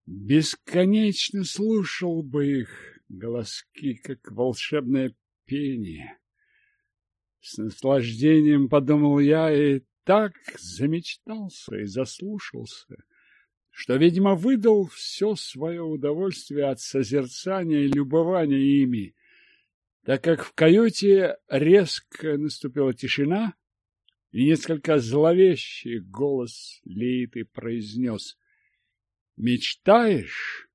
Бесконечно слушал бы их голоски, как волшебное пение. С наслаждением подумал я и так замечтался и заслушался, что, видимо, выдал все свое удовольствие от созерцания и любования ими, так как в каюте резко наступила тишина, и несколько зловещий голос Лииты произнес: «Мечтаешь?»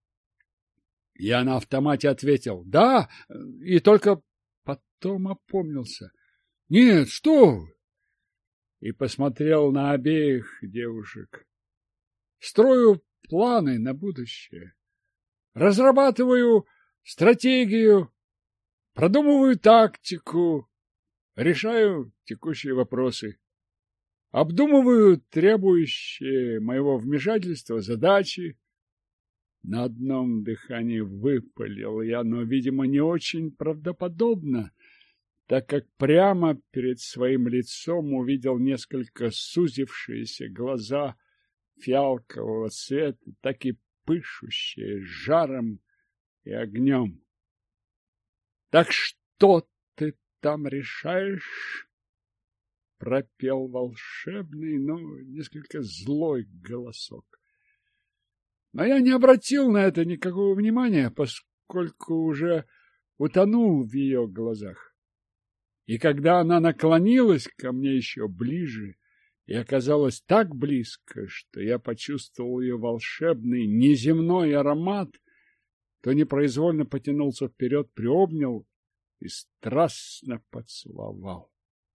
Я на автомате ответил: «Да», и только потом опомнился: «Нет, что вы!» И посмотрел на обеих девушек. Строю планы на будущее, разрабатываю стратегию, продумываю тактику, решаю текущие вопросы, обдумываю требующие моего вмешательства задачи. На одном дыхании выпалил я, но, видимо, не очень правдоподобно, так как прямо перед своим лицом увидел несколько сузившиеся глаза фиалкового цвета, так и пышущие жаром и огнем. — Так что ты там решаешь? — пропел волшебный, но несколько злой голосок. Но я не обратил на это никакого внимания, поскольку уже утонул в ее глазах. И когда она наклонилась ко мне еще ближе и оказалась так близко, что я почувствовал ее волшебный неземной аромат, то непроизвольно потянулся вперед, приобнял и страстно поцеловал.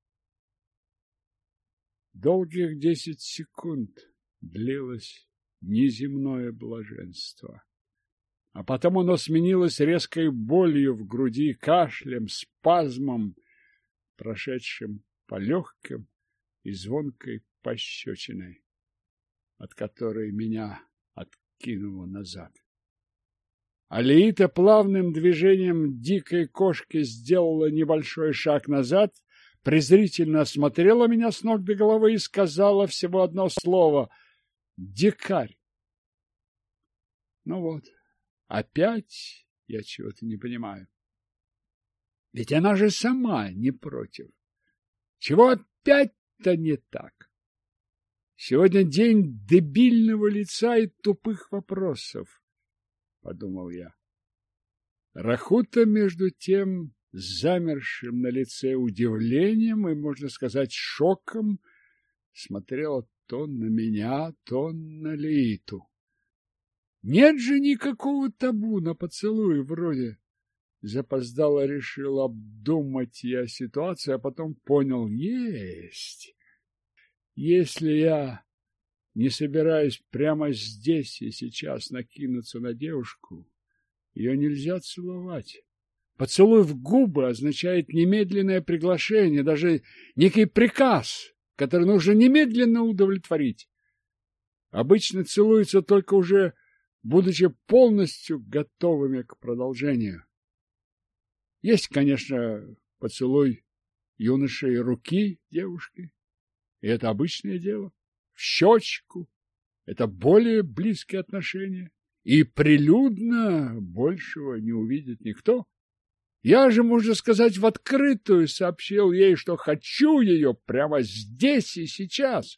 Долгих 10 секунд длилось неземное блаженство. А потом оно сменилось резкой болью в груди, кашлем, спазмом, прошедшим по легким и звонкой пощечиной, от которой меня откинуло назад. Алиита плавным движением дикой кошки сделала небольшой шаг назад, презрительно осмотрела меня с ног до головы и сказала всего одно слово: «Дикарь». Ну вот, опять я чего-то не понимаю. Ведь она же сама не против. Чего опять-то не так? Сегодня день дебильного лица и тупых вопросов, подумал я. Рахута, между тем, с замершим на лице удивлением и, можно сказать, шоком, смотрела то на меня, то на Лииту. Нет же никакого табу на поцелуи вроде. Запоздало решил обдумать я ситуацию, а потом понял: есть. Если я не собираюсь прямо здесь и сейчас накинуться на девушку, ее нельзя целовать. Поцелуй в губы означает немедленное приглашение, даже некий приказ, который нужно немедленно удовлетворить. Обычно целуются только уже будучи полностью готовыми к продолжению. Есть, конечно, поцелуй юноши и руки девушки, и это обычное дело. В щечку — это более близкие отношения, и прилюдно большего не увидит никто. Я же, можно сказать, в открытую сообщил ей, что хочу ее прямо здесь и сейчас.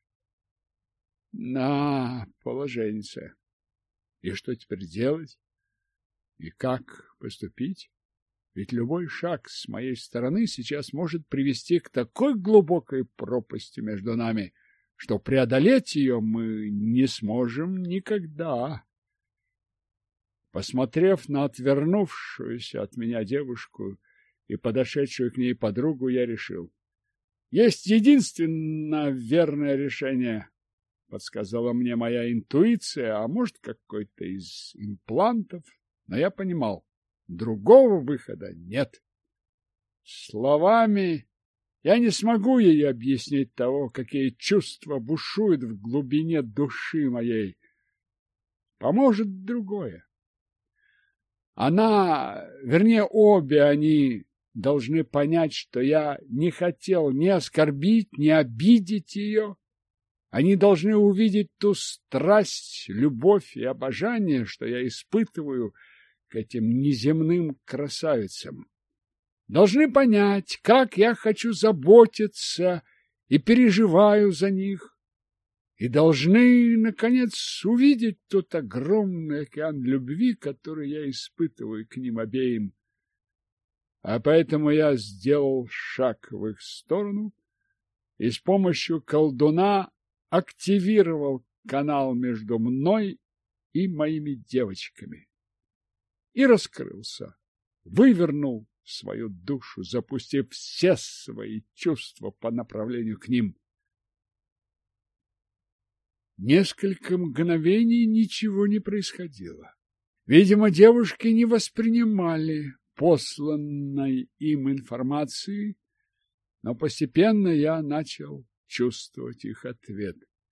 На, положенце. И что теперь делать? И как поступить? Ведь любой шаг с моей стороны сейчас может привести к такой глубокой пропасти между нами, что преодолеть ее мы не сможем никогда. Посмотрев на отвернувшуюся от меня девушку и подошедшую к ней подругу, я решил: есть единственно верное решение, подсказала мне моя интуиция, а может, какой-то из имплантов, но я понимал, другого выхода нет. Словами я не смогу ей объяснить того, какие чувства бушуют в глубине души моей. Поможет другое. Она, вернее, обе они должны понять, что я не хотел ни оскорбить, ни обидеть ее, Они должны увидеть ту страсть, любовь и обожание, что я испытываю к этим неземным красавицам. Должны понять, как я хочу заботиться и переживаю за них. И должны, наконец, увидеть тот огромный океан любви, который я испытываю к ним обеим. А поэтому я сделал шаг в их сторону и с помощью колдуна активировал канал между мной и моими девочками. И раскрылся, вывернул свою душу, запустив все свои чувства по направлению к ним. Несколько мгновений ничего не происходило. Видимо, девушки не воспринимали посланной им информации, но постепенно я начал чувствовать их ответ.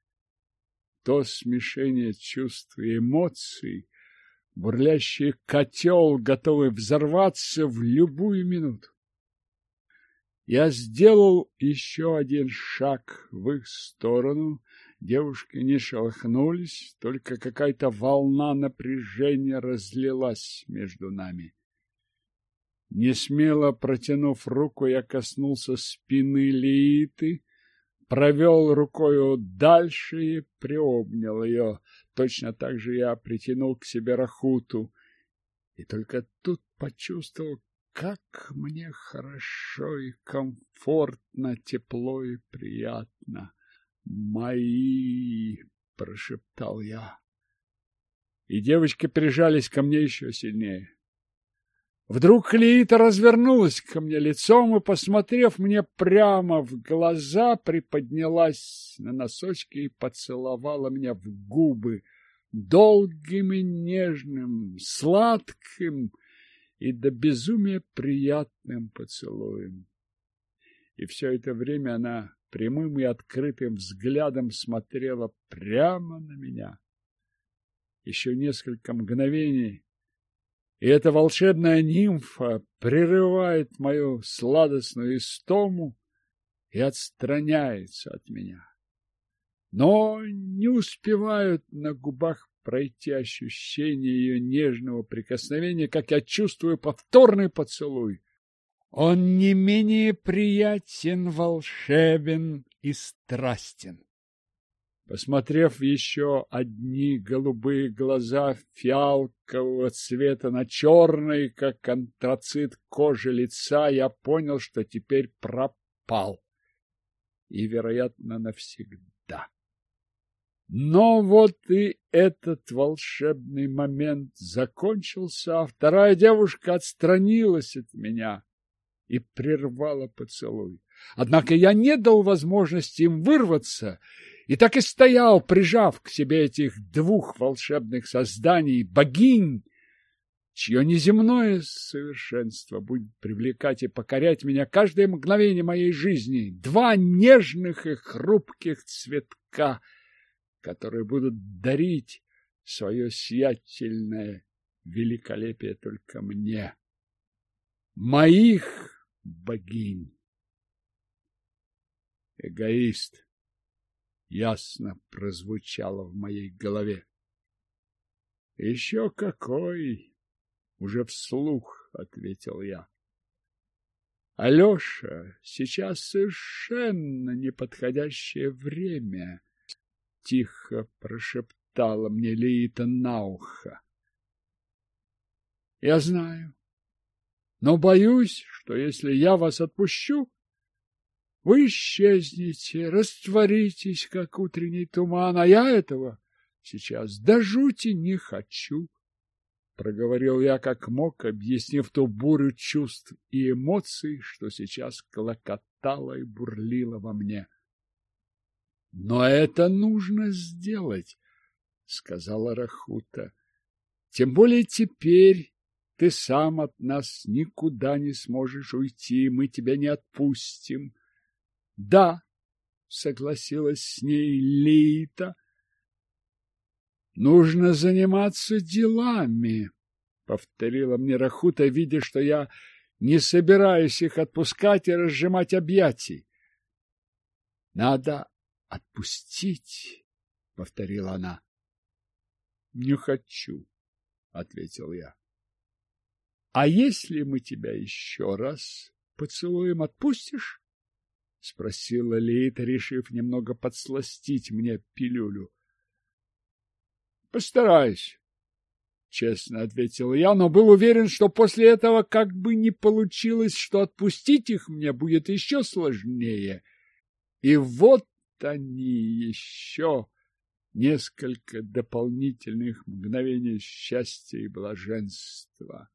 То смешение чувств и эмоций, бурлящий котел, готовый взорваться в любую минуту. Я сделал еще один шаг в их сторону. Девушки не шелохнулись, только какая-то волна напряжения разлилась между нами. Несмело протянув руку, я коснулся спины Лииты, провел рукою дальше и приобнял ее. Точно так же я притянул к себе Рахуту. И только тут почувствовал, как мне хорошо и комфортно, тепло и приятно. «Мои!» — прошептал я. И девочки прижались ко мне еще сильнее. Вдруг Лиита развернулась ко мне лицом и, посмотрев мне прямо в глаза, приподнялась на носочки и поцеловала меня в губы долгим и нежным, сладким и до безумия приятным поцелуем. И все это время она прямым и открытым взглядом смотрела прямо на меня. Еще несколько мгновений, и эта волшебная нимфа прерывает мою сладостную истому и отстраняется от меня. Но не успевают на губах пройти ощущение ее нежного прикосновения, как я чувствую повторный поцелуй. Он не менее приятен, волшебен и страстен. Посмотрев в еще одни голубые глаза фиалкового цвета на черной, как антрацит, кожи лица, я понял, что теперь пропал. И, вероятно, навсегда. Но вот и этот волшебный момент закончился, а вторая девушка отстранилась от меня и прервала поцелуй. Однако я не дал возможности им вырваться, и так и стоял, прижав к себе этих двух волшебных созданий, богинь, чье неземное совершенство будет привлекать и покорять меня каждое мгновение моей жизни. Два нежных и хрупких цветка, которые будут дарить свое сиятельное великолепие только мне. Моих богинь. Эгоист. Ясно прозвучало в моей голове. Еще какой! Уже вслух ответил я. Алеша, сейчас совершенно неподходящее время, тихо прошептала мне Лиита на ухо. Я знаю, но боюсь, что если я вас отпущу, вы исчезнете, растворитесь, как утренний туман, а я этого сейчас до жути не хочу, — проговорил я как мог, объяснив ту бурю чувств и эмоций, что сейчас клокотала и бурлила во мне. — Но это нужно сделать, — сказала Рахута. — Тем более теперь ты сам от нас никуда не сможешь уйти, мы тебя не отпустим. — Да, — согласилась с ней Лиита. — Нужно заниматься делами, — повторила мне Рахута, видя, что я не собираюсь их отпускать и разжимать объятий. — Надо Отпустить, повторила она. Не хочу, ответил я. А если мы тебя еще раз поцелуем, отпустишь? Спросила Лита, решив немного подсластить мне пилюлю. Постараюсь, честно ответил я, но был уверен, что после этого как бы не получилось, что отпустить их мне будет еще сложнее. И вот они еще несколько дополнительных мгновений счастья и блаженства.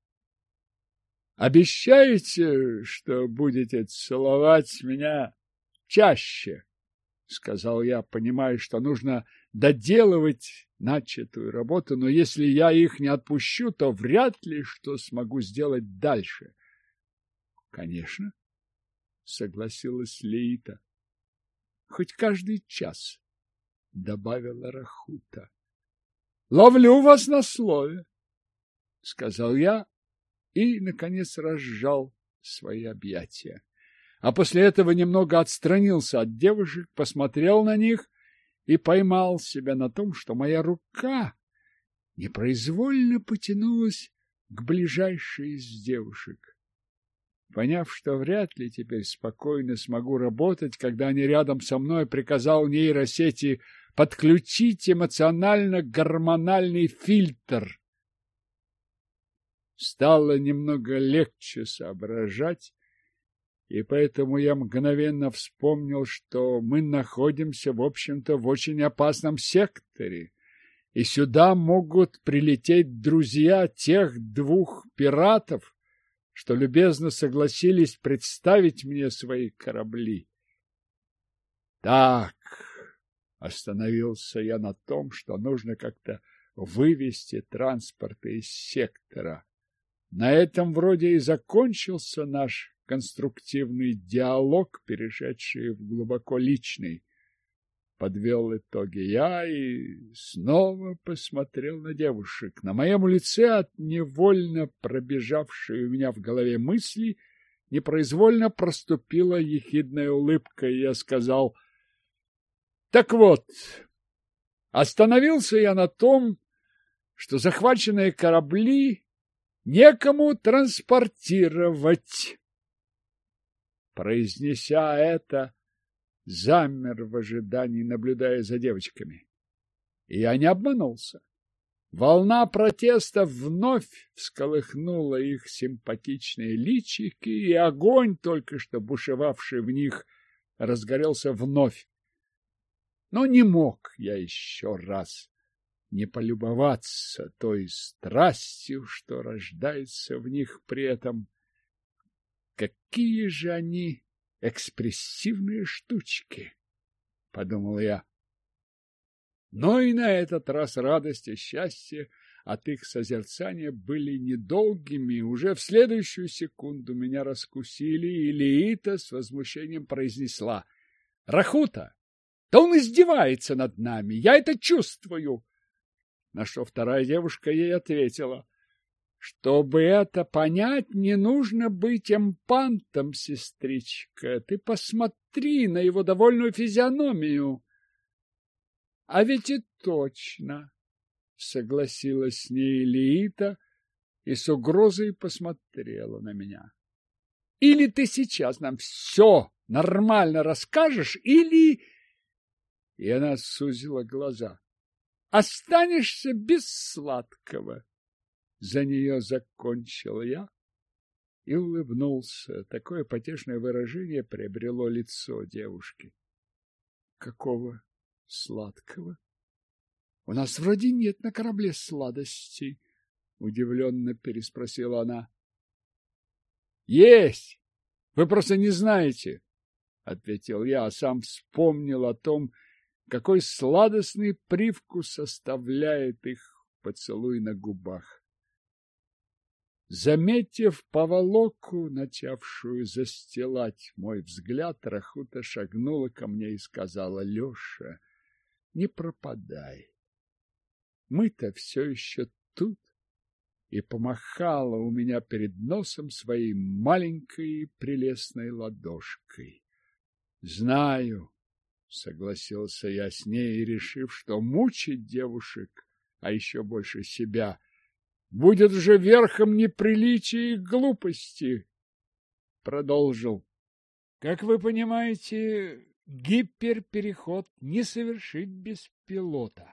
Обещаете, что будете целовать меня чаще? Сказал я, понимая, что нужно доделывать начатую работу, но если я их не отпущу, то вряд ли что смогу сделать дальше. Конечно, согласилась Лита. Хоть каждый час, добавила Рахута. Ловлю вас на слове, сказал я и, наконец, разжал свои объятия. А после этого немного отстранился от девушек, посмотрел на них и поймал себя на том, что моя рука непроизвольно потянулась к ближайшей из девушек. Поняв, что вряд ли теперь спокойно смогу работать, когда они рядом со мной, приказал нейросети подключить эмоционально-гормональный фильтр. Стало немного легче соображать, и поэтому я мгновенно вспомнил, что мы находимся, в общем-то, в очень опасном секторе, и сюда могут прилететь друзья тех двух пиратов, что любезно согласились представить мне свои корабли. Так, остановился я на том, что нужно как-то вывести транспорты из сектора. На этом вроде и закончился наш конструктивный диалог, перешедший в глубоко личный. Подвел итоги я и снова посмотрел на девушек. На моем лице от невольно пробежавшей у меня в голове мысли непроизвольно проступила ехидная улыбка, и я сказал: так вот, остановился я на том, что захваченные корабли некому транспортировать. Произнеся это, замер в ожидании, наблюдая за девочками. И я не обманулся. Волна протеста вновь всколыхнула их симпатичные личики, и огонь, только что бушевавший в них, разгорелся вновь. Но не мог я еще раз не полюбоваться той страстью, что рождается в них при этом. Какие же они экспрессивные штучки, — подумал я. Но и на этот раз радость и счастье от их созерцания были недолгими. Уже в следующую секунду меня раскусили, и Лита с возмущением произнесла: — Рахута, да он издевается над нами, я это чувствую. На что вторая девушка ей ответила: чтобы это понять, не нужно быть эмпантом, сестричка. Ты посмотри на его довольную физиономию. А ведь и точно, согласилась с ней Лита и с угрозой посмотрела на меня. Или ты сейчас нам все нормально расскажешь, или... И она сузила глаза. Останешься без сладкого. За нее закончил я и улыбнулся. Такое потешное выражение приобрело лицо девушки. Какого сладкого? У нас вроде нет на корабле сладостей, удивленно переспросила она. Есть! Вы просто не знаете, ответил я, а сам вспомнил о том, какой сладостный привкус оставляет их поцелуй на губах. Заметив поволоку, начавшую застилать мой взгляд, Рахута шагнула ко мне и сказала: — Леша, не пропадай. Мы-то все еще тут. И помахала у меня перед носом своей маленькой прелестной ладошкой. Знаю, согласился я с ней, решив, что мучить девушек, а еще больше себя, будет уже верхом неприличия и глупости. Продолжил. Как вы понимаете, гиперпереход не совершить без пилота.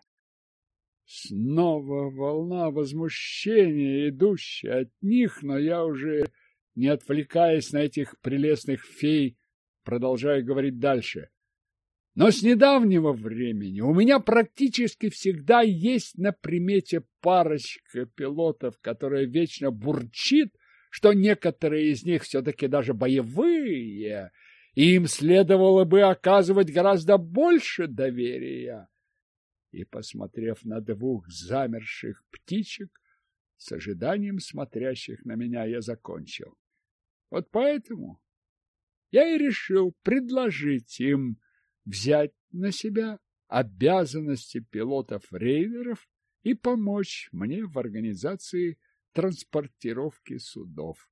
Снова волна возмущения, идущая от них, но я уже, не отвлекаясь на этих прелестных фей, продолжаю говорить дальше. Но с недавнего времени у меня практически всегда есть на примете парочка пилотов, которая вечно бурчит, что некоторые из них все-таки даже боевые, и им следовало бы оказывать гораздо больше доверия. И, посмотрев на двух замерших птичек, с ожиданием смотрящих на меня, я закончил. Вот поэтому я и решил предложить им взять на себя обязанности пилотов-рейдеров и помочь мне в организации транспортировки судов.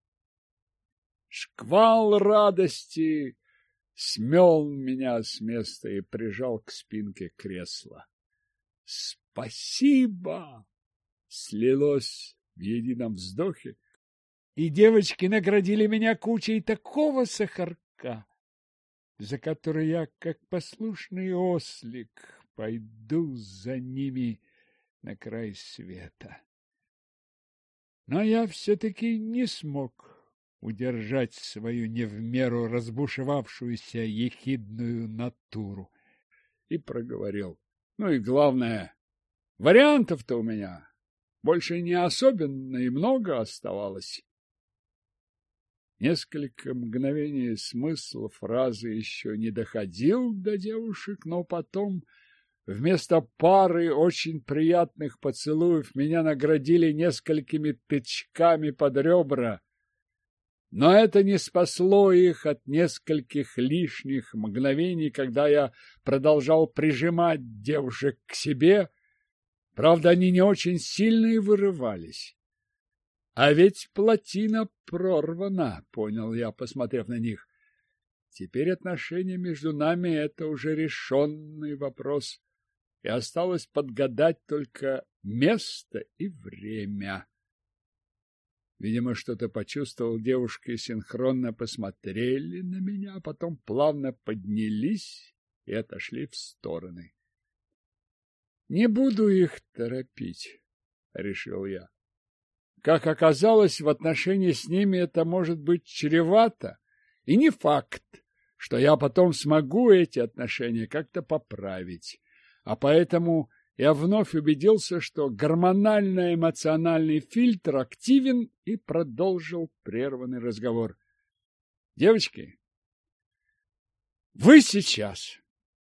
Шквал радости смел меня с места и прижал к спинке кресла. «Спасибо!» слилось в едином вздохе, и девочки наградили меня кучей такого сахарка, за который я, как послушный ослик, пойду за ними на край света. Но я все-таки не смог удержать свою не в меру разбушевавшуюся ехидную натуру и проговорил. Ну и главное, вариантов-то у меня больше не особенно и много оставалось. Несколько мгновений смысл фразы еще не доходил до девушек, но потом вместо пары очень приятных поцелуев меня наградили несколькими тычками под ребра. Но это не спасло их от нескольких лишних мгновений, когда я продолжал прижимать девушек к себе. Правда, они не очень сильно и вырывались. А ведь плотина прорвана, понял я, посмотрев на них. Теперь отношения между нами — это уже решенный вопрос, и осталось подгадать только место и время. Видимо, что-то почувствовал, девушки синхронно посмотрели на меня, а потом плавно поднялись и отошли в стороны. Не буду их торопить, решил я. Как оказалось, в отношении с ними это может быть чревато, и не факт, что я потом смогу эти отношения как-то поправить. А поэтому я вновь убедился, что гормонально-эмоциональный фильтр активен, и продолжил прерванный разговор. Девочки, вы сейчас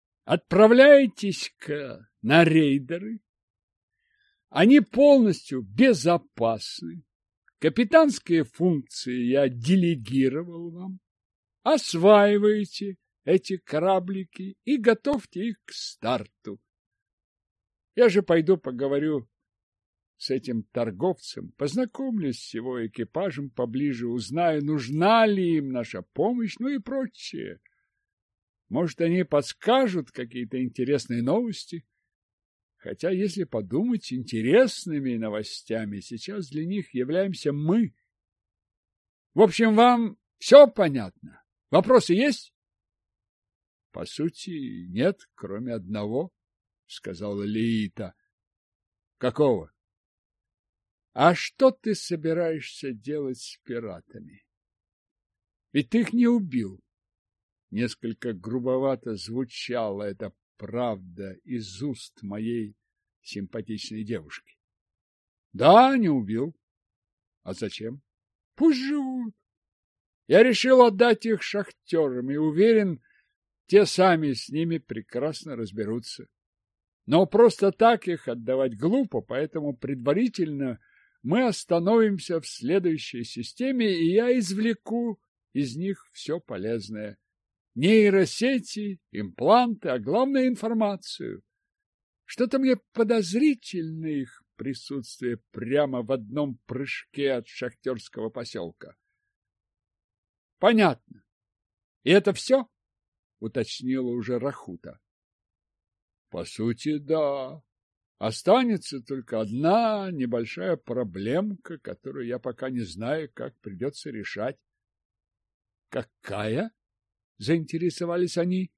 отправляетесь на рейдеры. Они полностью безопасны. Капитанские функции я делегировал вам. Осваиваете эти кораблики и готовьте их к старту. Я же пойду поговорю с этим торговцем, познакомлюсь с его экипажем поближе, узнаю, нужна ли им наша помощь, ну и прочее. Может, они подскажут какие-то интересные новости. Хотя, если подумать, интересными новостями сейчас для них являемся мы. В общем, вам все понятно? Вопросы есть? По сути, нет, кроме одного, сказала Лиита. Какого? А что ты собираешься делать с пиратами? Ведь ты их не убил. Несколько грубовато звучала эта правда из уст моей симпатичной девушки. Да, не убил. А зачем? Пусть живут. Я решил отдать их шахтерам и уверен, те сами с ними прекрасно разберутся. Но просто так их отдавать глупо, поэтому предварительно мы остановимся в следующей системе, и я извлеку из них все полезное. Нейросети, импланты, а главное информацию. Что-то мне подозрительно их присутствие прямо в одном прыжке от шахтерского поселка. Понятно. И это все? уточнила уже Рахута. По сути, да. Останется только одна небольшая проблемка, которую я пока не знаю, как придется решать. Какая? Заинтересовались они.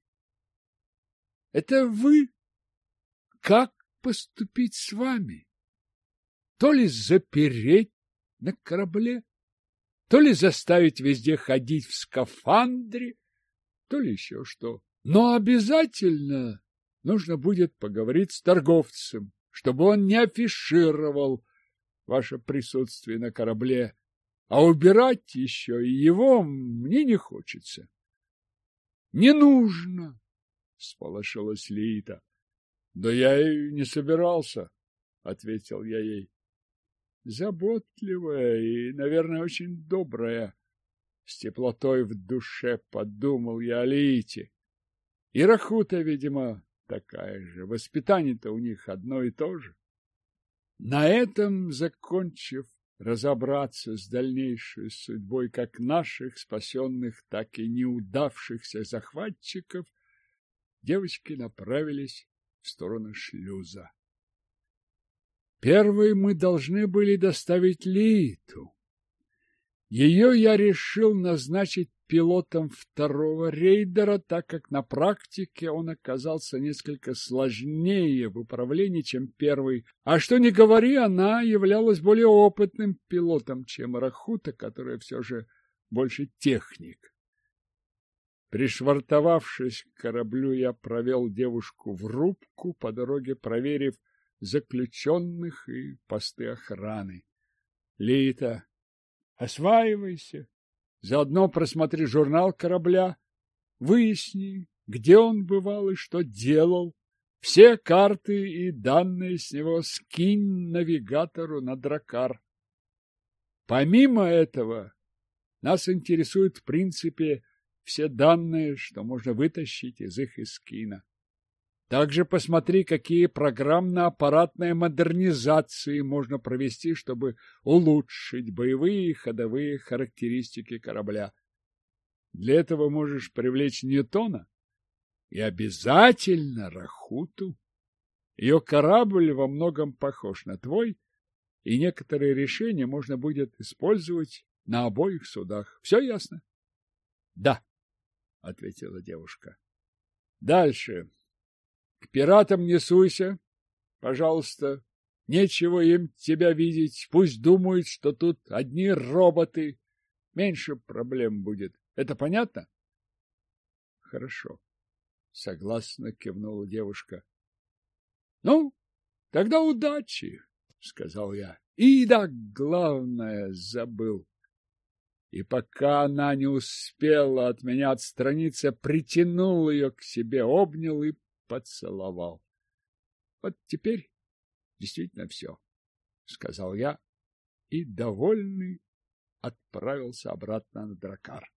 Это вы? Как поступить с вами? То ли запереть на корабле, то ли заставить везде ходить в скафандре, то ли еще что. Но обязательно нужно будет поговорить с торговцем, чтобы он не афишировал ваше присутствие на корабле, а убирать еще и его мне не хочется. — Не нужно, — сполошилась Лиита. — Да я и не собирался, — ответил я ей. Заботливая и, наверное, очень добрая. С теплотой в душе подумал я о Лиите. И Рахута, видимо, такая же. Воспитание-то у них одно и то же. На этом, закончив разобраться с дальнейшей судьбой как наших спасенных, так и неудавшихся захватчиков, девочки направились в сторону шлюза. Первой мы должны были доставить Лииту. Ее я решил назначить пилотом второго рейдера, так как на практике он оказался несколько сложнее в управлении, чем первый. А что ни говори, она являлась более опытным пилотом, чем Рахута, которая все же больше техник. Пришвартовавшись к кораблю, я провел девушку в рубку, по дороге проверив заключенных и посты охраны. Лиита, осваивайся, заодно просмотри журнал корабля, выясни, где он бывал и что делал. Все карты и данные с него скинь навигатору на Дракар. Помимо этого, нас интересуют в принципе все данные, что можно вытащить из их эскина. Также посмотри, какие программно-аппаратные модернизации можно провести, чтобы улучшить боевые и ходовые характеристики корабля. Для этого можешь привлечь Ньютона и обязательно Рахуту. Ее корабль во многом похож на твой, и некоторые решения можно будет использовать на обоих судах. Все ясно? — Да, — ответила девушка. — Дальше. К пиратам не суйся, пожалуйста. Нечего им тебя видеть. Пусть думают, что тут одни роботы. Меньше проблем будет. Это понятно? Хорошо. Согласно кивнула девушка. Ну, тогда удачи, сказал я. И да, главное, забыл. И пока она не успела от меня отстраниться, притянул ее к себе, обнял и поцеловал. Вот теперь действительно все, сказал я и, довольный, отправился обратно на Дракар.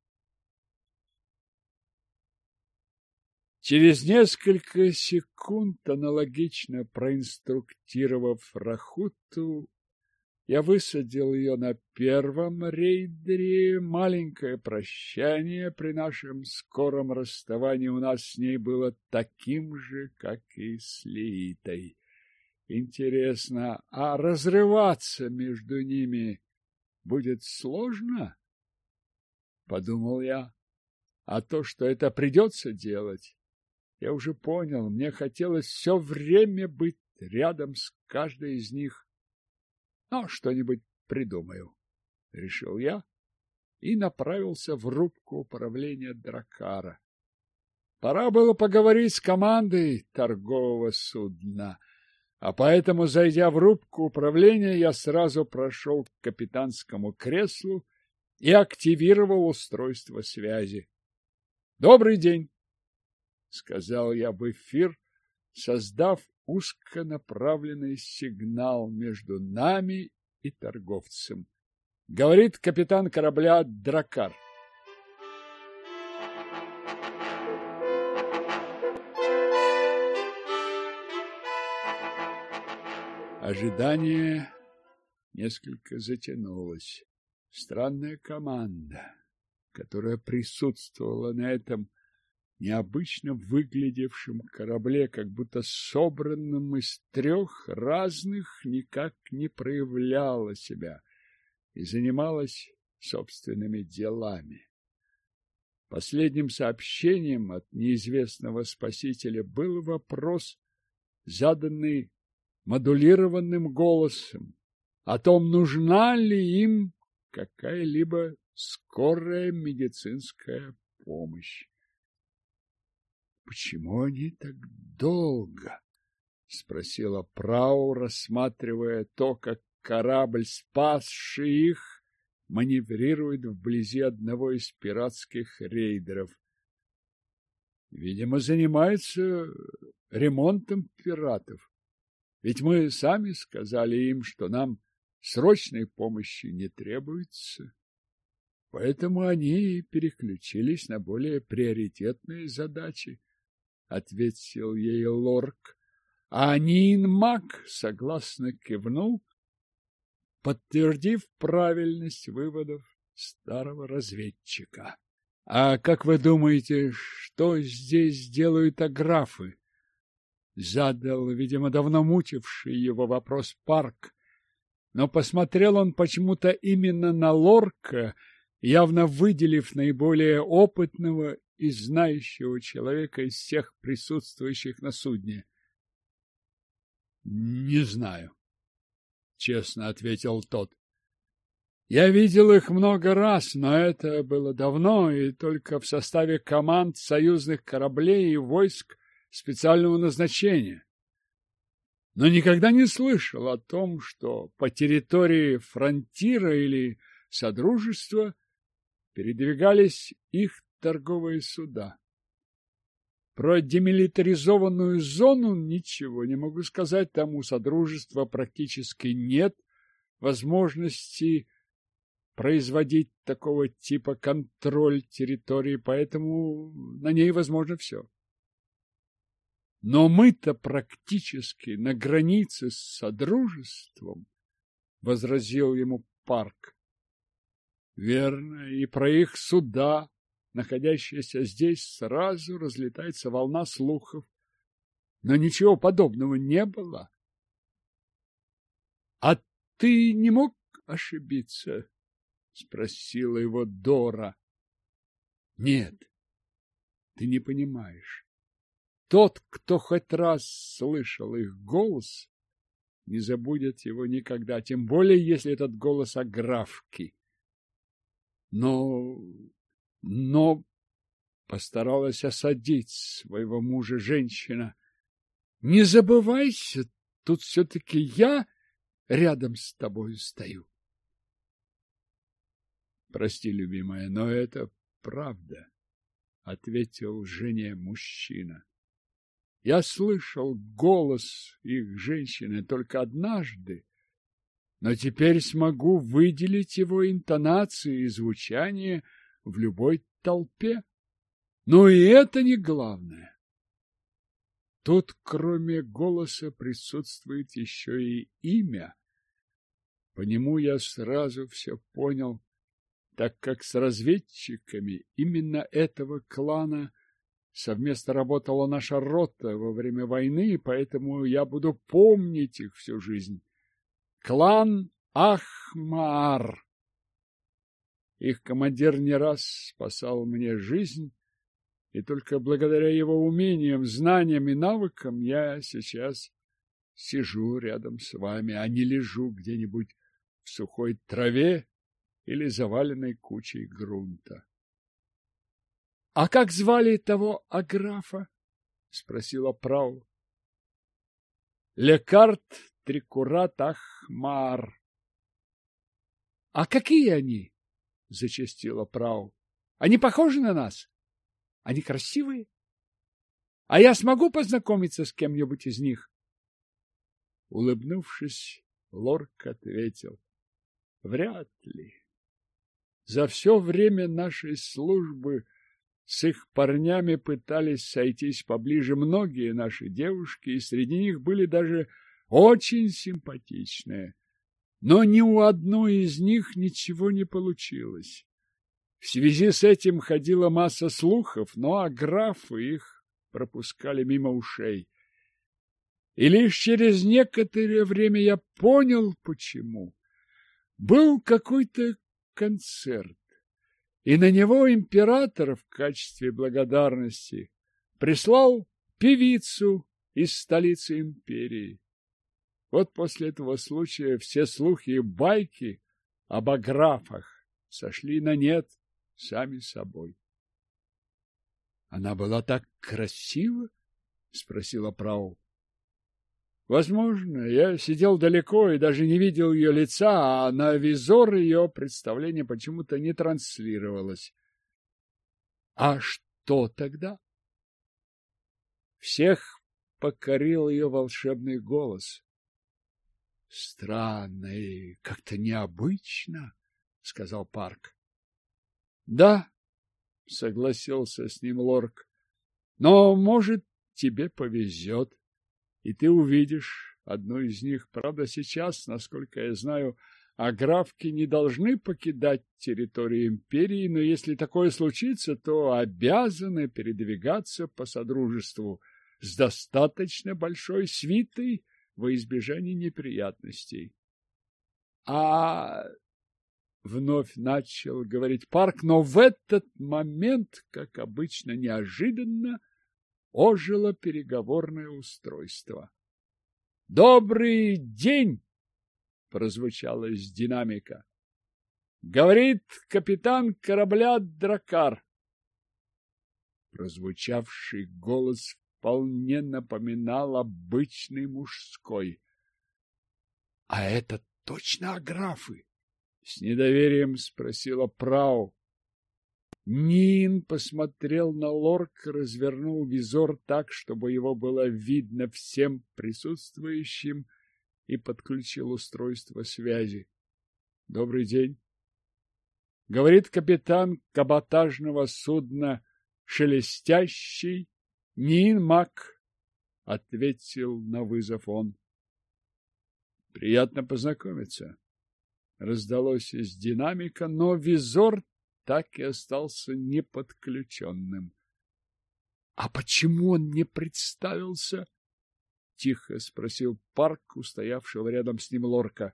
Через несколько секунд, аналогично проинструктировав Рахуту, я высадил ее на первом рейдере. Маленькое прощание при нашем скором расставании у нас с ней было таким же, как и с Лиитой. Интересно, а разрываться между ними будет сложно? Подумал я. А то, что это придется делать, я уже понял. Мне хотелось все время быть рядом с каждой из них. Ну, что-нибудь придумаю, — решил я и направился в рубку управления Дракара. Пора было поговорить с командой торгового судна, а поэтому, зайдя в рубку управления, я сразу прошел к капитанскому креслу и активировал устройство связи. — Добрый день, — сказал я в эфир, создав узконаправленный сигнал между нами и торговцем. Говорит капитан корабля Дракар. Ожидание несколько затянулось. Странная команда, которая присутствовала на этом необычно выглядевшем корабле, как будто собранном из 3 разных, никак не проявляла себя и занималась собственными делами. Последним сообщением от неизвестного спасителя был вопрос, заданный модулированным голосом, о том, нужна ли им какая-либо скорая медицинская помощь. «Почему они так долго?» — спросила Прау, рассматривая то, как корабль, спасший их, маневрирует вблизи одного из пиратских рейдеров. «Видимо, занимаются ремонтом пиратов. Ведь мы сами сказали им, что нам срочной помощи не требуется. Поэтому они переключились на более приоритетные задачи», — ответил ей Лорк. А Нин-Мак согласно кивнул, подтвердив правильность выводов старого разведчика. — А как вы думаете, что здесь делают аграфы? — задал, видимо, давно мучивший его вопрос Парк. Но посмотрел он почему-то именно на Лорка, явно выделив наиболее опытного и знающего человека из всех присутствующих на судне. — Не знаю, — честно ответил тот. — Я видел их много раз, но это было давно и только в составе команд союзных кораблей и войск специального назначения. Но никогда не слышал о том, что по территории фронтира или содружества передвигались их торговые суда. Про демилитаризованную зону ничего не могу сказать, там у содружества практически нет возможности производить такого типа контроль территории, поэтому на ней возможно все. Но мы-то практически на границе с содружеством, — возразил ему Парк. Верно, и про их суда, находящиеся здесь, сразу разлетается волна слухов. Но ничего подобного не было. — А ты не мог ошибиться? — спросила его Дора. — Нет, ты не понимаешь. Тот, кто хоть раз слышал их голос, не забудет его никогда, тем более, если этот голос аграфки. Но постаралась осадить своего мужа женщина. Не забывайся, тут все-таки я рядом с тобой стою. Прости, любимая, но это правда, — ответил жене мужчина. Я слышал голос их женщины только однажды, но теперь смогу выделить его интонации и звучание в любой толпе. Но и это не главное. Тут, кроме голоса, присутствует еще и имя. По нему я сразу все понял, так как с разведчиками именно этого клана совместно работала наша рота во время войны, поэтому я буду помнить их всю жизнь. Клан Ахмаар. Их командир не раз спасал мне жизнь, и только благодаря его умениям, знаниям и навыкам я сейчас сижу рядом с вами, а не лежу где-нибудь в сухой траве или заваленной кучей грунта. — А как звали того аграфа? — спросила Прау. — Лекарт Трикурат Ахмаар. — А какие они? — зачастила Прау. — Они похожи на нас? Они красивые? А я смогу познакомиться с кем-нибудь из них? Улыбнувшись, Лорк ответил: — Вряд ли. За все время нашей службы с их парнями пытались сойтись поближе многие наши девушки, и среди них были даже очень симпатичные. Но ни у одной из них ничего не получилось. В связи с этим ходила масса слухов, но аграфы их пропускали мимо ушей. И лишь через некоторое время я понял, почему. Был какой-то концерт, и на него император в качестве благодарности прислал певицу из столицы империи. Вот после этого случая все слухи и байки об аграфах сошли на нет сами собой. — Она была так красива? — спросила Прау. — Возможно, я сидел далеко и даже не видел ее лица, а на визор ее представление почему-то не транслировалось. — А что тогда? Всех покорил ее волшебный голос. — Странно и как-то необычно, — сказал Парк. — Да, — согласился с ним Лорк, — но, может, тебе повезет, и ты увидишь одну из них. Правда, сейчас, насколько я знаю, аграфки не должны покидать территорию империи, но если такое случится, то обязаны передвигаться по содружеству с достаточно большой свитой во избежание неприятностей. Вновь начал говорить Парк, но в этот момент, как обычно, неожиданно ожило переговорное устройство. «Добрый день!» — прозвучало из динамика. «Говорит капитан корабля Дракар». Прозвучавший голос вполне напоминал обычный мужской. — А это точно аграфы? — с недоверием спросила Прау. Нин посмотрел на Лорка, развернул визор так, чтобы его было видно всем присутствующим, и подключил устройство связи. — Добрый день. — говорит капитан каботажного судна «Шелестящий» Нин Мак, — ответил на вызов он. — Приятно познакомиться. Раздалось из динамика, но визор так и остался неподключенным. — А почему он не представился? — тихо спросил Парк, устоявшего рядом с ним Лорка.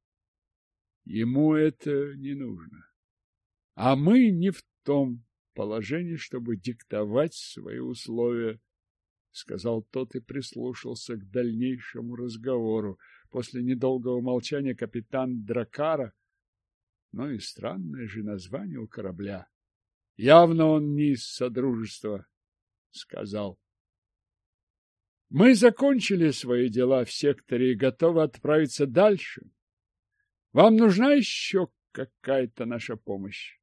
— Ему это не нужно. А мы не в том положении, чтобы диктовать свои условия, — сказал тот и прислушался к дальнейшему разговору. После недолгого молчания капитан Дракара, ну и странное же название у корабля, явно он не из Содружества, сказал: мы закончили свои дела в секторе и готовы отправиться дальше. Вам нужна еще какая-то наша помощь?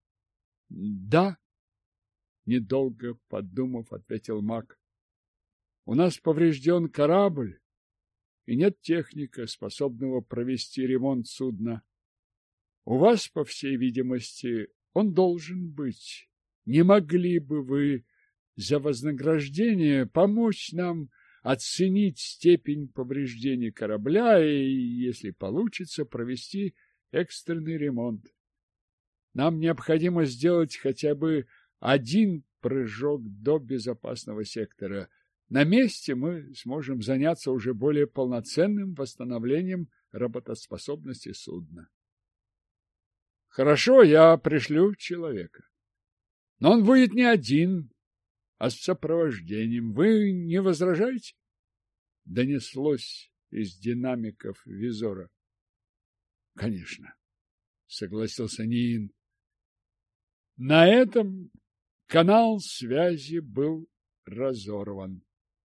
Да, недолго подумав, ответил Мак. У нас поврежден корабль, и нет техника, способного провести ремонт судна. У вас, по всей видимости, он должен быть. Не могли бы вы за вознаграждение помочь нам оценить степень повреждений корабля и, если получится, провести экстренный ремонт? Нам необходимо сделать хотя бы один прыжок до безопасного сектора. На месте мы сможем заняться уже более полноценным восстановлением работоспособности судна. Хорошо, я пришлю человека. Но он будет не один, а с сопровождением. Вы не возражаете? Донеслось из динамиков визора. Конечно, согласился Ниин. На этом канал связи был разорван.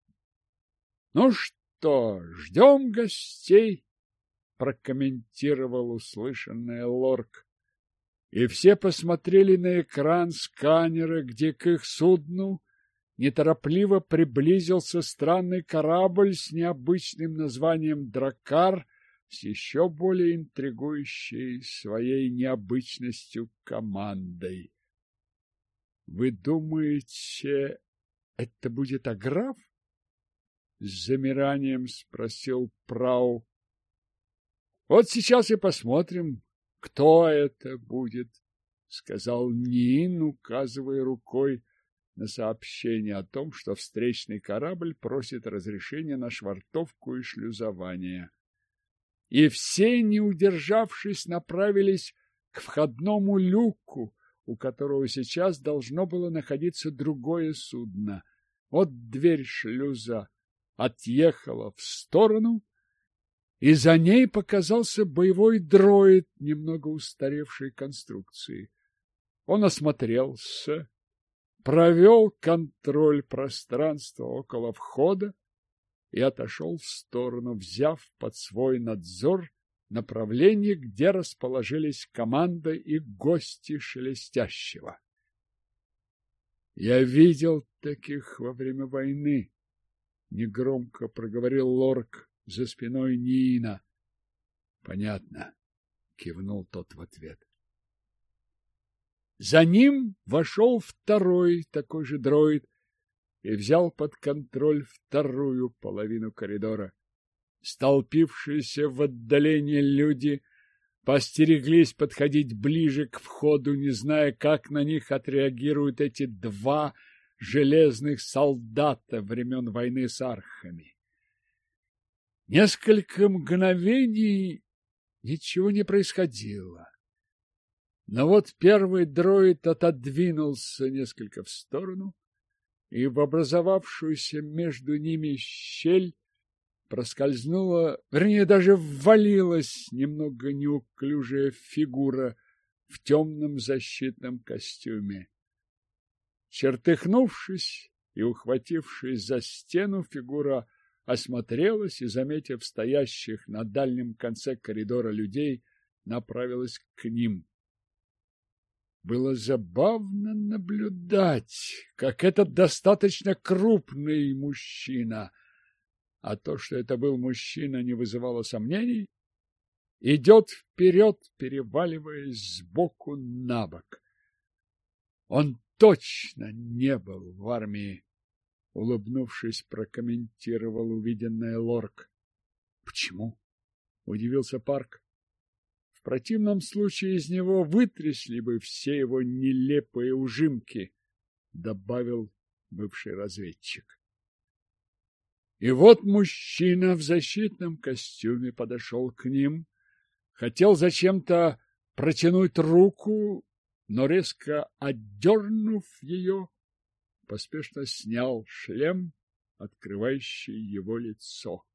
Ну что, ждем гостей, прокомментировал услышанное Лорк. И все посмотрели на экран сканера, где к их судну неторопливо приблизился странный корабль с необычным названием «Дракар», с еще более интригующей своей необычностью командой. — Вы думаете, это будет аграф? — с замиранием спросил Прау. — Вот сейчас и посмотрим, кто это будет, — сказал Нин, указывая рукой на сообщение о том, что встречный корабль просит разрешения на швартовку и шлюзование. И все, не удержавшись, направились к входному люку, у которого сейчас должно было находиться другое судно. Вот дверь шлюза отъехала в сторону, и за ней показался боевой дроид немного устаревшей конструкции. Он осмотрелся, провел контроль пространства около входа и отошел в сторону, взяв под свой надзор направление, где расположились команда и гости Шелестящего. «Я видел таких во время войны», — негромко проговорил Лорк за спиной Нина. «Понятно», — кивнул тот в ответ. За ним вошел второй такой же дроид и взял под контроль вторую половину коридора. Столпившиеся в отдалении люди постереглись подходить ближе к входу, не зная, как на них отреагируют эти два железных солдата времен войны с архами. Несколько мгновений ничего не происходило. Но вот первый дроид отодвинулся несколько в сторону, и в образовавшуюся между ними щель проскользнула, вернее, даже ввалилась немного неуклюжая фигура в темном защитном костюме. Чертыхнувшись и ухватившись за стену, фигура осмотрелась и, заметив стоящих на дальнем конце коридора людей, направилась к ним. Было забавно наблюдать, как этот достаточно крупный мужчина, а то, что это был мужчина, не вызывало сомнений, идет вперед, переваливаясь сбоку на бок. Он точно не был в армии, улыбнувшись, прокомментировал увиденное Лорк. Почему? Удивился Парк. В противном случае из него вытрясли бы все его нелепые ужимки, добавил бывший разведчик. И вот мужчина в защитном костюме подошел к ним, хотел зачем-то протянуть руку, но резко отдернув ее, поспешно снял шлем, открывающий его лицо.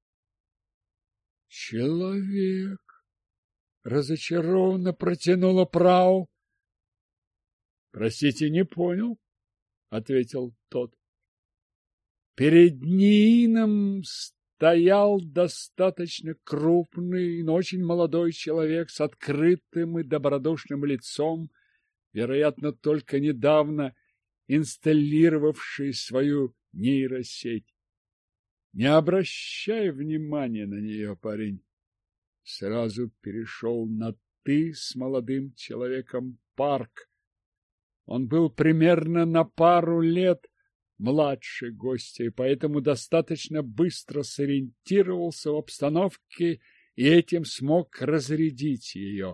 «Человек!» — разочарованно протянула Прау. «Простите, не понял», — ответил тот. Перед Ниином стоял достаточно крупный, но очень молодой человек с открытым и добродушным лицом, вероятно, только недавно инсталлировавший свою нейросеть. Не обращай внимания на нее, парень. Сразу перешел на «ты» с молодым человеком Парк. Он был примерно на пару лет младше гостя, и поэтому достаточно быстро сориентировался в обстановке и этим смог разрядить ее.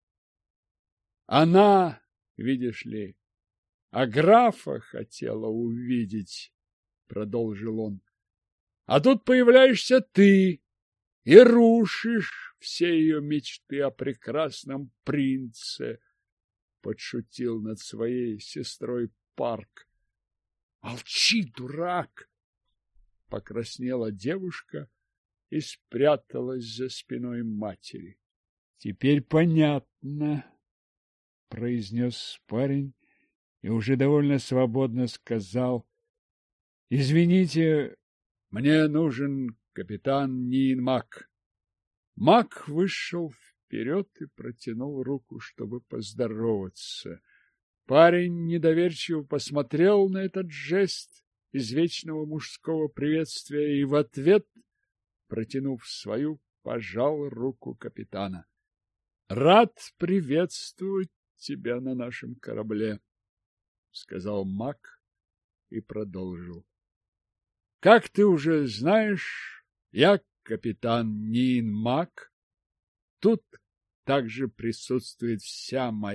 Она, видишь ли, а графа хотела увидеть, продолжил он. А тут появляешься ты и рушишь все ее мечты о прекрасном принце, подшутил над своей сестрой Парк. Молчи, дурак! Покраснела девушка и спряталась за спиной матери. Теперь понятно, произнес парень и уже довольно свободно сказал: извините, мне нужен капитан Нин Мак. Мак вышел вперед и протянул руку, чтобы поздороваться. Парень недоверчиво посмотрел на этот жест извечного мужского приветствия и в ответ, протянув свою, пожал руку капитана. — Рад приветствовать тебя на нашем корабле, — сказал Мак и продолжил. — Как ты уже знаешь, я капитан Нин Мак. Тут также присутствует вся моя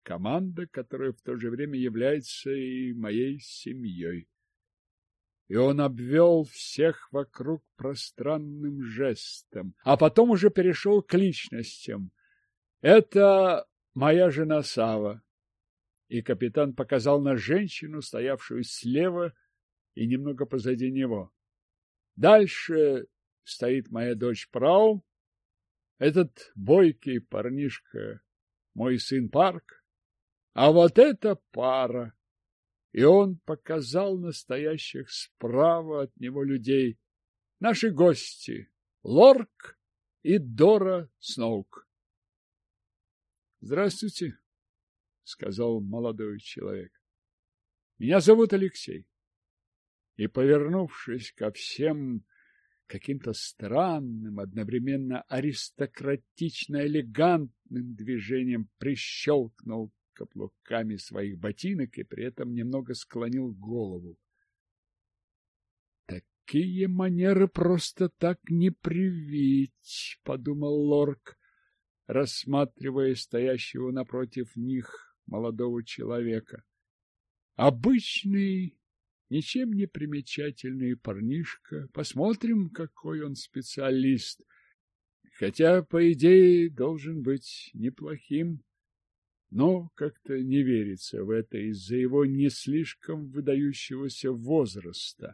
команда, которая в то же время является и моей семьей. И он обвел всех вокруг пространным жестом, а потом уже перешел к личностям. Это моя жена Сава. И капитан показал на женщину, стоявшую слева и немного позади него. Дальше стоит моя дочь Прау. Этот бойкий парнишка — мой сын Парк. А вот эта пара. И он показал настоящих справа от него людей. Наши гости — Лорк и Дора Сноук. — Здравствуйте, — сказал молодой человек. — Меня зовут Алексей. И, повернувшись ко всем каким-то странным, одновременно аристократично-элегантным движением, прищелкнул каблуками своих ботинок и при этом немного склонил голову. «Такие манеры просто так не привить», — подумал Лорк, рассматривая стоящего напротив них молодого человека. «Обычный, ничем не примечательный парнишка. Посмотрим, какой он специалист. Хотя, по идее, должен быть неплохим. Но как-то не верится в это из-за его не слишком выдающегося возраста.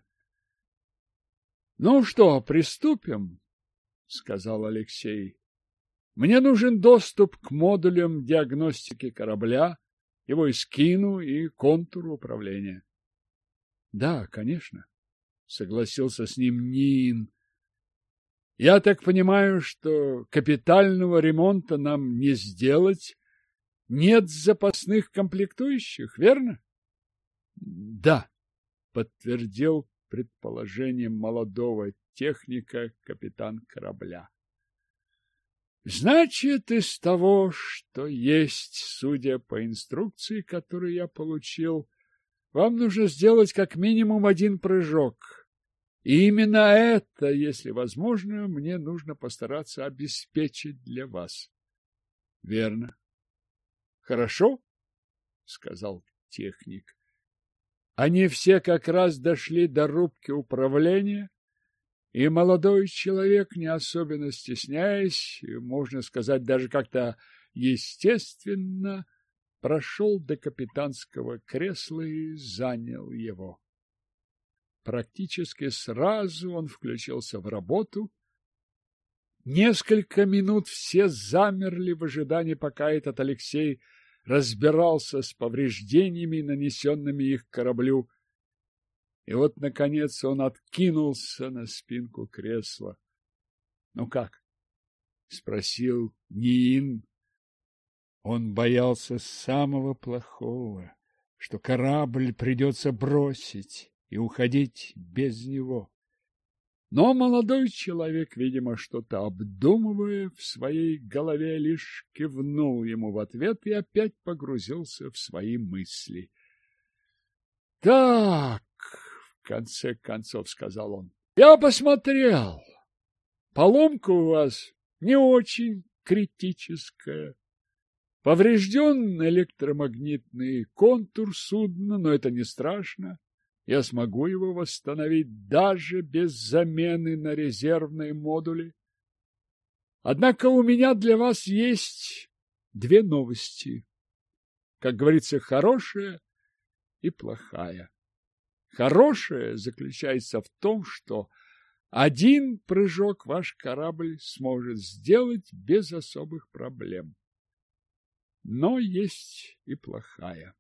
— Ну что, приступим, — сказал Алексей. — Мне нужен доступ к модулям диагностики корабля, его эскину и контуру управления. — Да, конечно, — согласился с ним Нин. — Я так понимаю, что капитального ремонта нам не сделать. Нет запасных комплектующих, верно? — Да, — подтвердил предположением молодого техника капитан корабля. — Значит, из того, что есть, судя по инструкции, которую я получил, вам нужно сделать как минимум один прыжок. И именно это, если возможно, мне нужно постараться обеспечить для вас. — Верно. Хорошо, — сказал техник. Они все как раз дошли до рубки управления, и молодой человек, не особенно стесняясь, можно сказать, даже как-то естественно, прошел до капитанского кресла и занял его. Практически сразу он включился в работу. Несколько минут все замерли в ожидании, пока этот Алексей разбирался с повреждениями, нанесенными их кораблю. И вот, наконец, он откинулся на спинку кресла. — Ну как? — спросил Ниин. Он боялся самого плохого, что корабль придется бросить и уходить без него. Но молодой человек, видимо, что-то обдумывая в своей голове, лишь кивнул ему в ответ и опять погрузился в свои мысли. — Так, — в конце концов сказал он, — я посмотрел. Поломка у вас не очень критическая. Поврежден электромагнитный контур судна, но это не страшно. Я смогу его восстановить даже без замены на резервные модули. Однако у меня для вас есть две новости. Как говорится, хорошая и плохая. Хорошая заключается в том, что один прыжок ваш корабль сможет сделать без особых проблем. Но есть и плохая.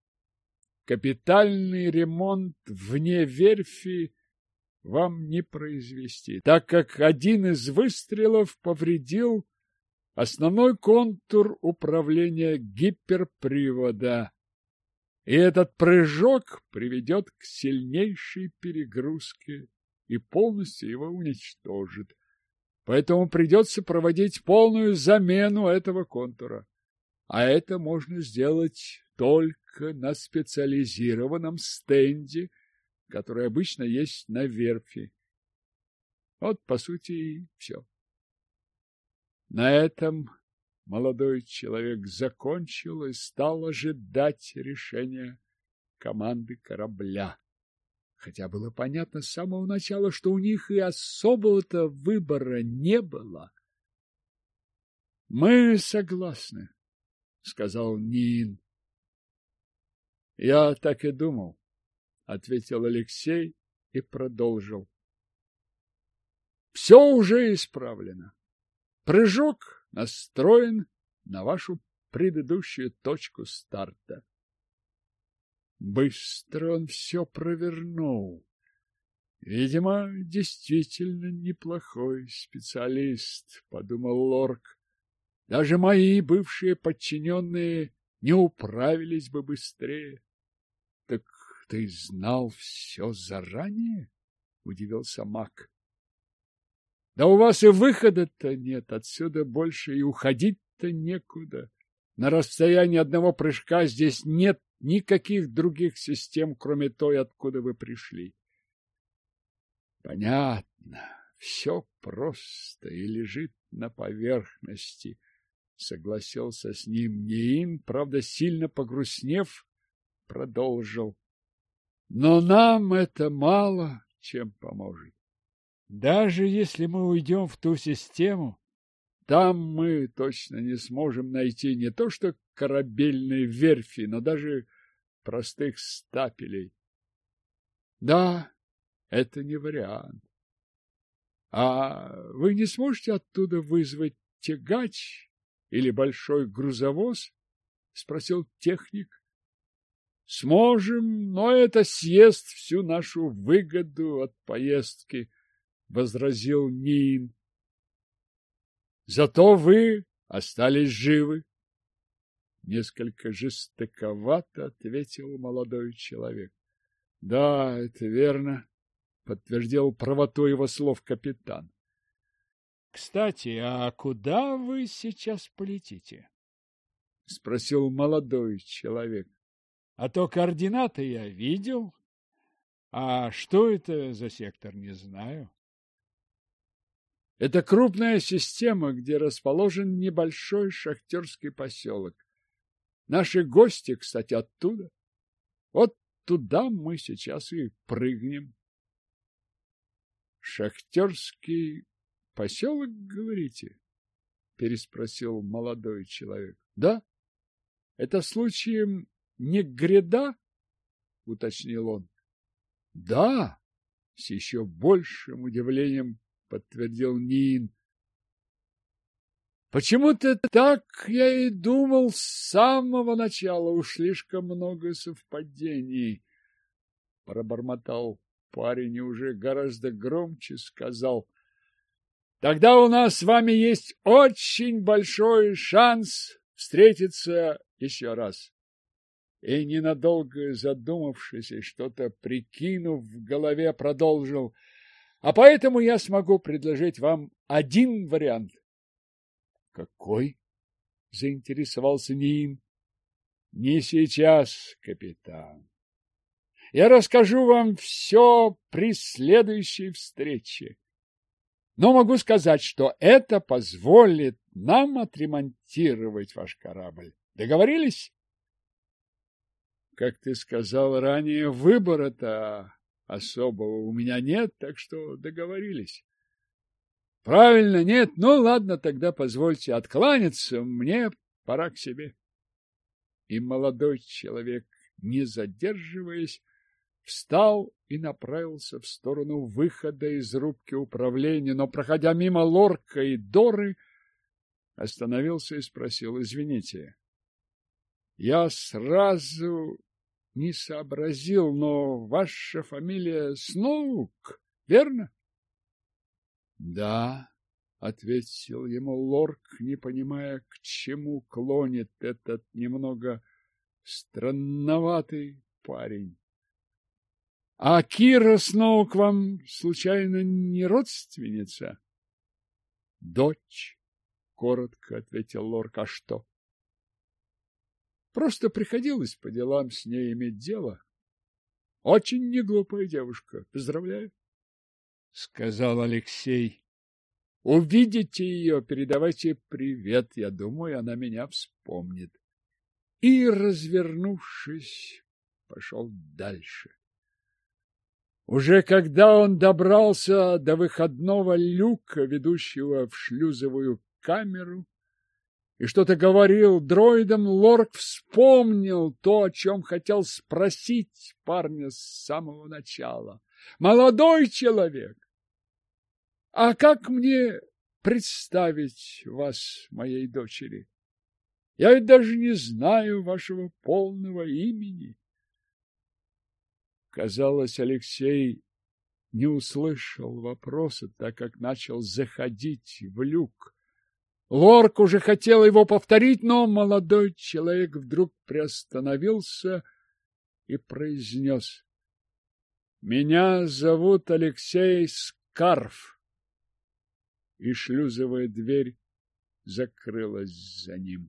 Капитальный ремонт вне верфи вам не произвести, так как один из выстрелов повредил основной контур управления гиперпривода, и этот прыжок приведет к сильнейшей перегрузке и полностью его уничтожит. Поэтому придется проводить полную замену этого контура. А это можно сделать только на специализированном стенде, который обычно есть на верфи. Вот, по сути, и все. На этом молодой человек закончил и стал ожидать решения команды корабля. Хотя было понятно с самого начала, что у них и особого-то выбора не было. — Мы согласны, — сказал Нин. — Я так и думал, — ответил Алексей и продолжил. — Все уже исправлено. Прыжок настроен на вашу предыдущую точку старта. Быстро он все провернул. Видимо, действительно неплохой специалист, подумал Лорк. Даже мои бывшие подчиненные не управились бы быстрее. Так ты знал все заранее? Удивился Мак. Да у вас и выхода-то нет, отсюда больше и уходить-то некуда. На расстоянии одного прыжка здесь нет никаких других систем, кроме той, откуда вы пришли. Понятно, все просто и лежит на поверхности, согласился с ним Неин, правда, сильно погрустнев, продолжил. Но нам это мало чем поможет. Даже если мы уйдем в ту систему, там мы точно не сможем найти не то что корабельной верфи, но даже простых стапелей. Да, это не вариант. А вы не сможете оттуда вызвать тягач или большой грузовоз? Спросил техник. Сможем, но это съест всю нашу выгоду от поездки, возразил Нин. Зато вы остались живы. Несколько жестоковато ответил молодой человек. Да, это верно, подтвердил правоту его слов капитан. Кстати, а куда вы сейчас полетите? Спросил молодой человек. А то координаты я видел, а что это за сектор, не знаю. Это крупная система, где расположен небольшой шахтерский поселок. Наши гости, кстати, оттуда. Вот туда мы сейчас и прыгнем. Шахтерский поселок, говорите? Переспросил молодой человек. Да? Это случаем не гряда? Уточнил он. Да, с еще большим удивлением подтвердил Нин. Почему-то так я и думал с самого начала, уж слишком много совпадений. Пробормотал парень и уже гораздо громче сказал. Тогда у нас с вами есть очень большой шанс встретиться еще раз. И ненадолго задумавшись и что-то прикинув в голове, продолжил. А поэтому я смогу предложить вам один вариант. Какой? Заинтересовался Нин. Не сейчас, капитан. Я расскажу вам все при следующей встрече. Но могу сказать, что это позволит нам отремонтировать ваш корабль. Договорились? Как ты сказал ранее, выбора-то особого у меня нет, так что договорились. Правильно, нет? Ну, ладно, тогда позвольте откланяться, мне пора к себе. И молодой человек, не задерживаясь, встал и направился в сторону выхода из рубки управления, но, проходя мимо Лорка и Доры, остановился и спросил: извините, я сразу не сообразил, но ваша фамилия Сноук, верно? Да, ответил ему Лорк, не понимая, к чему клонит этот немного странноватый парень. А Кира Сноук вам, случайно, не родственница? Дочь, коротко ответил Лорк. А что? Просто приходилось по делам с ней иметь дело. Очень неглупая девушка. Поздравляю, сказал Алексей. Увидите ее, передавайте привет. Я думаю, она меня вспомнит. И, развернувшись, пошел дальше. Уже когда он добрался до выходного люка, ведущего в шлюзовую камеру, и что-то говорил дроидам, Лорк вспомнил то, о чем хотел спросить парня с самого начала. «Молодой человек, а как мне представить вас моей дочери? Я ведь даже не знаю вашего полного имени». Казалось, Алексей не услышал вопроса, так как начал заходить в люк. Лорк уже хотел его повторить, но молодой человек вдруг приостановился и произнес: «Меня зовут Алексей Скарф». И шлюзовая дверь закрылась за ним.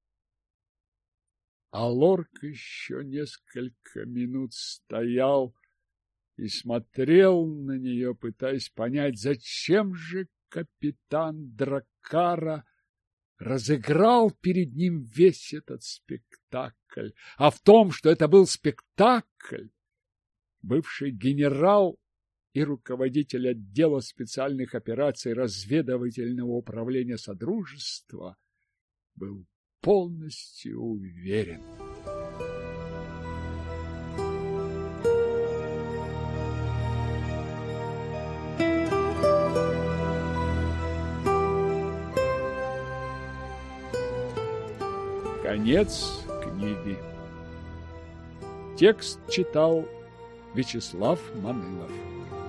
А Лорк еще несколько минут стоял и смотрел на нее, пытаясь понять, зачем же капитан Драккара разыграл перед ним весь этот спектакль. А в том, что это был спектакль, бывший генерал и руководитель отдела специальных операций разведывательного управления Содружества был полностью уверен. Конец книги. Текст читал Вячеслав Манылов.